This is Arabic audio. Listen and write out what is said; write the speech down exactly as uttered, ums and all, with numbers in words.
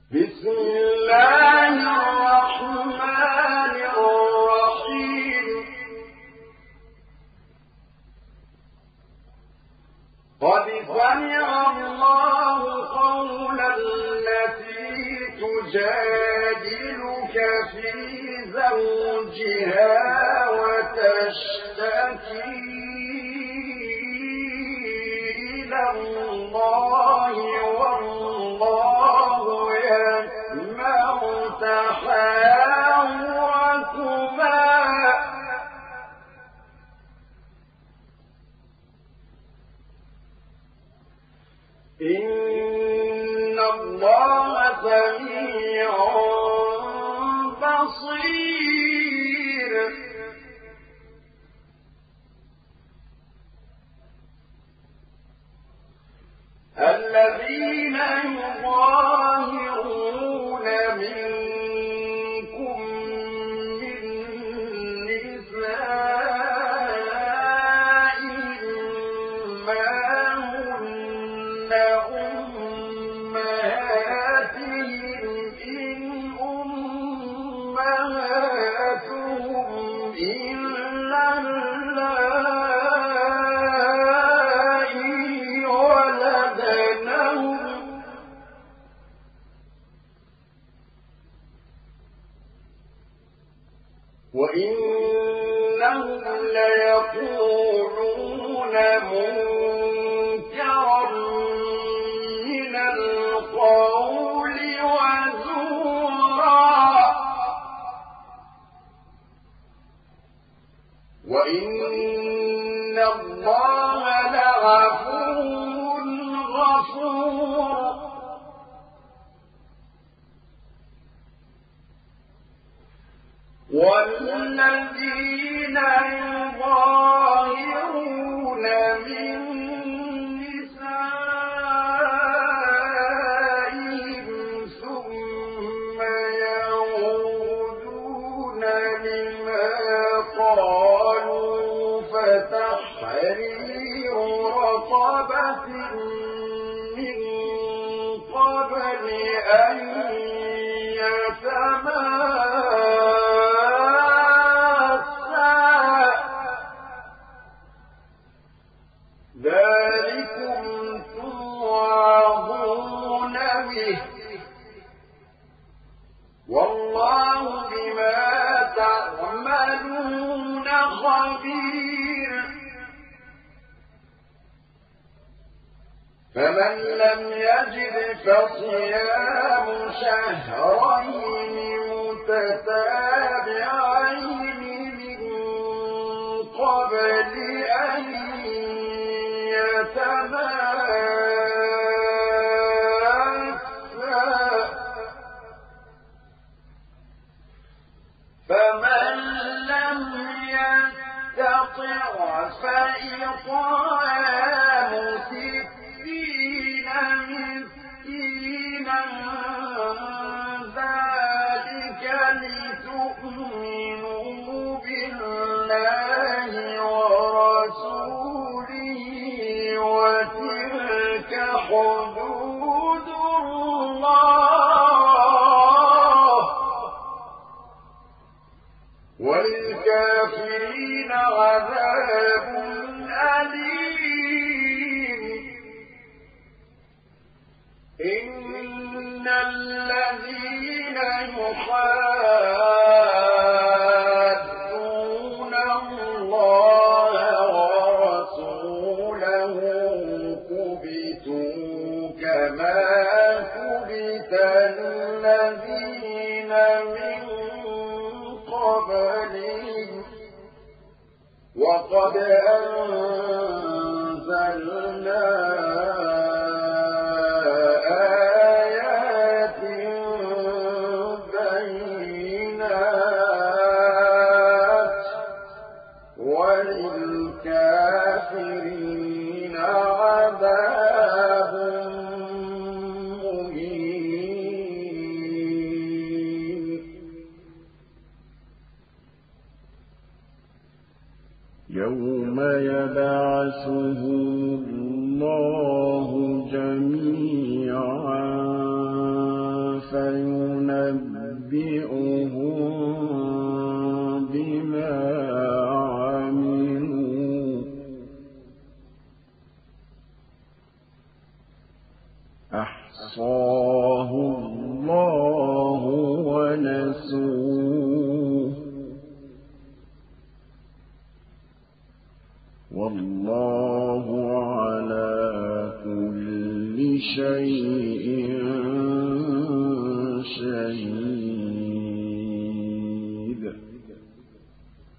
بسم الله الرحمن الرحيم قد سمع الله قول التي تجادلك في زوجها وتشتكي إلى الله والله يسمع تحاوركما إن الله سميع بصير الذين يظاهرون منكم من نسائهم ما هن أمهاتهم إن أمهاتهم إلا اللائي ولدنهم وإنهم ليقولون منكرا من القول وزورا وإن الله لعفو غفور والذين يظاهرون من نسائهم ثم يعودون لما قالوا فتحرير رقبة من قبل أن يتماسا ذلكم توعظون به والله بما تعملون خبير فمن لم يجد فصيام شهرين متتابعين من قبل أن يتماسا فمن لم يستطع فإطعام ستين مسكينا ذلك لتؤمنوا بالله ورسوله وتلك حدود الله وللكافرين عذاب أليم إن الذين يحادون الله ورسوله كبتوا كما كبت الذين من قبلهم وقد أنزلنا آيات بينات وللكافرين عذاب مهين يوم يبعثهم الله جميعا بما عملوا أحصاه الله ونسوه والله على كل شيء شهيد.